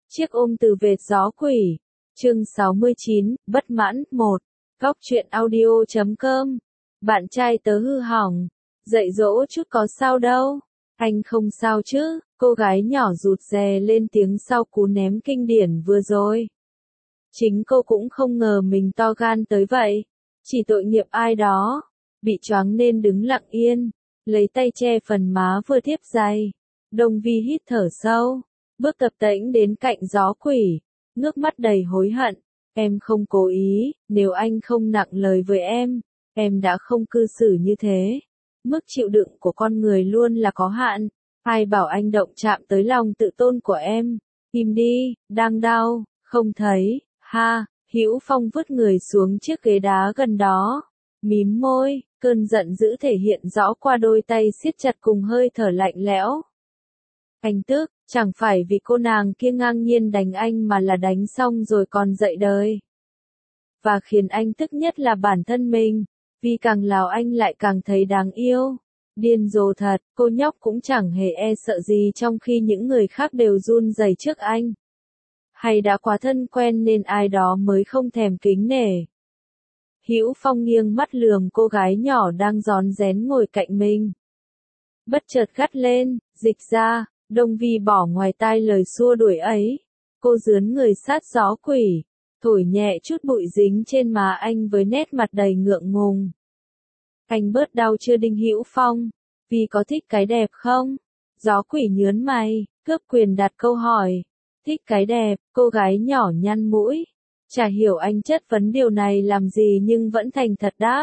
Chiếc ôm từ vệt gió quỷ. Chương 69, bất mãn, 1. Góc truyện audio.com. Bạn trai tớ hư hỏng. Dạy dỗ chút có sao đâu. Anh không sao chứ, cô gái nhỏ rụt rè lên tiếng sau cú ném kinh điển vừa rồi. Chính cô cũng không ngờ mình to gan tới vậy. Chỉ tội nghiệp ai đó. Bị choáng nên đứng lặng yên. Lấy tay che phần má vừa thiếp dày. Đồng Vi hít thở sâu. Bước tập tễnh đến cạnh gió quỷ. Nước mắt đầy hối hận. Em không cố ý, nếu anh không nặng lời với em đã không cư xử như thế. Mức chịu đựng của con người luôn là có hạn. Ai bảo anh động chạm tới lòng tự tôn của em. Im đi, đang đau, không thấy, ha. Hữu Phong vứt người xuống chiếc ghế đá gần đó. Mím môi, cơn giận dữ thể hiện rõ qua đôi tay siết chặt cùng hơi thở lạnh lẽo. Anh tức, chẳng phải vì cô nàng kia ngang nhiên đánh anh mà là đánh xong rồi còn dậy đời. Và khiến anh tức nhất là bản thân mình, vì càng lào anh lại càng thấy đáng yêu. Điên rồ thật, cô nhóc cũng chẳng hề e sợ gì trong khi những người khác đều run rẩy trước anh. Hay đã quá thân quen nên ai đó mới không thèm kính nể. Hữu Phong nghiêng mắt lườm cô gái nhỏ đang rón rén ngồi cạnh mình. Bất chợt gắt lên, dịch ra. Đồng Vi bỏ ngoài tai lời xua đuổi ấy. Cô dướn người sát gió quỷ, thổi nhẹ chút bụi dính trên má anh với nét mặt đầy ngượng ngùng. Anh bớt đau chưa Đinh Hữu Phong? Vì có thích cái đẹp không? Gió quỷ nhớn mày, cướp quyền đặt câu hỏi. Thích cái đẹp, cô gái nhỏ nhăn mũi. Chả hiểu anh chất vấn điều này làm gì nhưng vẫn thành thật đáp.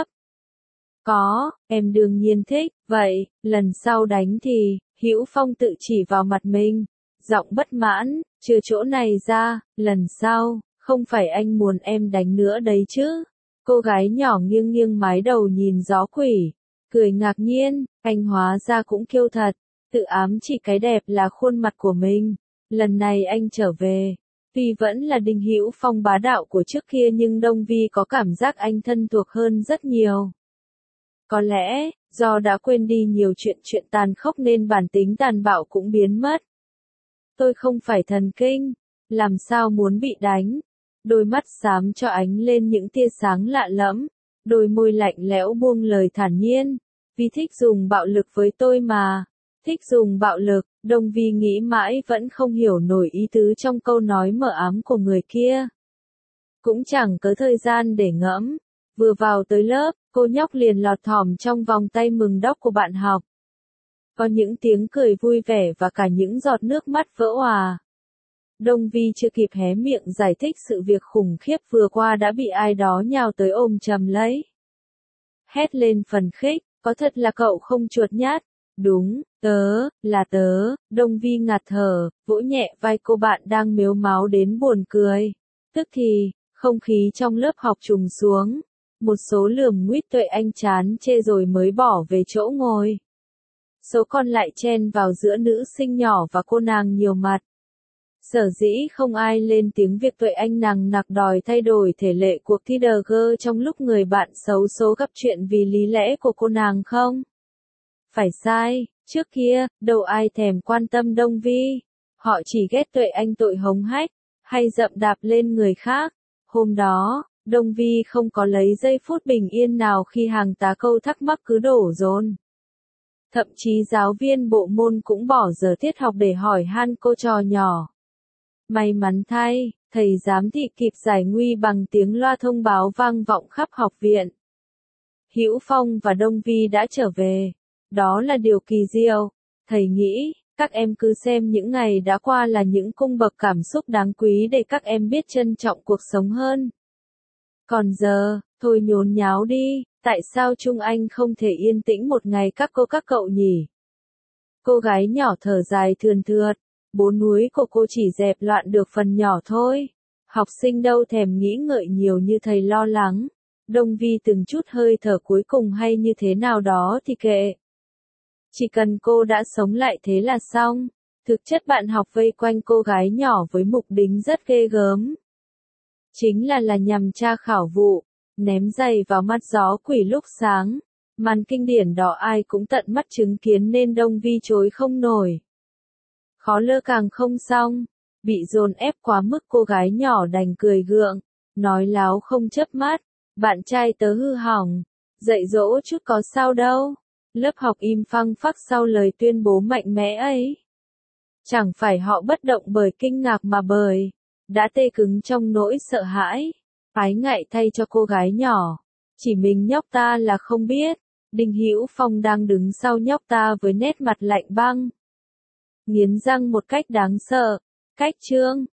Có, em đương nhiên thích, vậy, lần sau đánh thì... Hữu Phong tự chỉ vào mặt mình, giọng bất mãn, trừ chỗ này ra, lần sau, không phải anh muốn em đánh nữa đấy chứ. Cô gái nhỏ nghiêng nghiêng mái đầu nhìn gió quỷ, cười ngạc nhiên, anh hóa ra cũng kiêu thật, tự ám chỉ cái đẹp là khuôn mặt của mình. Lần này anh trở về, tuy vẫn là Đinh Hữu Phong bá đạo của trước kia nhưng Đông Vi có cảm giác anh thân thuộc hơn rất nhiều. Có lẽ, do đã quên đi nhiều chuyện tàn khốc nên bản tính tàn bạo cũng biến mất. Tôi không phải thần kinh, làm sao muốn bị đánh. Đôi mắt xám cho ánh lên những tia sáng lạ lẫm, đôi môi lạnh lẽo buông lời thản nhiên. Vì thích dùng bạo lực với tôi mà. Thích dùng bạo lực, Đông Vi nghĩ mãi vẫn không hiểu nổi ý tứ trong câu nói mờ ám của người kia. Cũng chẳng có thời gian để ngẫm. Vừa vào tới lớp, cô nhóc liền lọt thỏm trong vòng tay mừng đốc của bạn học. Có những tiếng cười vui vẻ và cả những giọt nước mắt vỡ òa. Đông Vi chưa kịp hé miệng giải thích sự việc khủng khiếp vừa qua đã bị ai đó nhào tới ôm chầm lấy. Hét lên phấn khích, có thật là cậu không chuột nhát. Đúng, là tớ, Đông Vi ngạt thở, vỗ nhẹ vai cô bạn đang mếu máo đến buồn cười. Tức thì, không khí trong lớp học trùng xuống. Một số lườm nguýt Tuệ Anh chán chê rồi mới bỏ về chỗ ngồi. Số còn lại chen vào giữa nữ sinh nhỏ và cô nàng nhiều mặt. Sở dĩ không ai lên tiếng việc Tuệ Anh nằng nặc đòi thay đổi thể lệ cuộc thi DG trong lúc người bạn xấu số gặp chuyện vì lý lẽ của cô nàng không? Phải sai, trước kia, đâu ai thèm quan tâm Đông Vi. Họ chỉ ghét Tuệ Anh tội hống hách, hay dậm đạp lên người khác. Hôm đó, Đông Vi không có lấy giây phút bình yên nào khi hàng tá câu thắc mắc cứ đổ dồn. Thậm chí giáo viên bộ môn cũng bỏ giờ tiết học để hỏi han cô trò nhỏ. May mắn thay, thầy giám thị kịp giải nguy bằng tiếng loa thông báo vang vọng khắp học viện. Hữu Phong và Đông Vi đã trở về. Đó là điều kỳ diệu. Thầy nghĩ, các em cứ xem những ngày đã qua là những cung bậc cảm xúc đáng quý để các em biết trân trọng cuộc sống hơn. Còn giờ, thôi nhốn nháo đi, tại sao Trung Anh không thể yên tĩnh một ngày các cậu nhỉ? Cô gái nhỏ thở dài thườn thượt, bố núi của cô chỉ dẹp loạn được phần nhỏ thôi. Học sinh đâu thèm nghĩ ngợi nhiều như thầy lo lắng. Đông Vi từng chút hơi thở cuối cùng hay như thế nào đó thì kệ. Chỉ cần cô đã sống lại thế là xong. Thực chất bạn học vây quanh cô gái nhỏ với mục đích rất ghê gớm. Chính là nhằm tra khảo vụ, ném giày vào mắt gió quỷ lúc sáng. Màn kinh điển đó ai cũng tận mắt chứng kiến nên Đông Vi chối không nổi. Khó lơ càng không xong. Bị dồn ép quá mức cô gái nhỏ đành cười gượng, nói láo không chớp mắt, bạn trai tớ hư hỏng, dạy dỗ chút có sao đâu. Lớp học im phăng phắc sau lời tuyên bố mạnh mẽ ấy. Chẳng phải họ bất động bởi kinh ngạc mà bởi đã tê cứng trong nỗi sợ hãi. Ái ngại thay cho cô gái nhỏ, chỉ mình nhóc ta là không biết, Đinh Hữu Phong đang đứng sau nhóc ta với nét mặt lạnh băng. Nghiến răng một cách đáng sợ, cách chương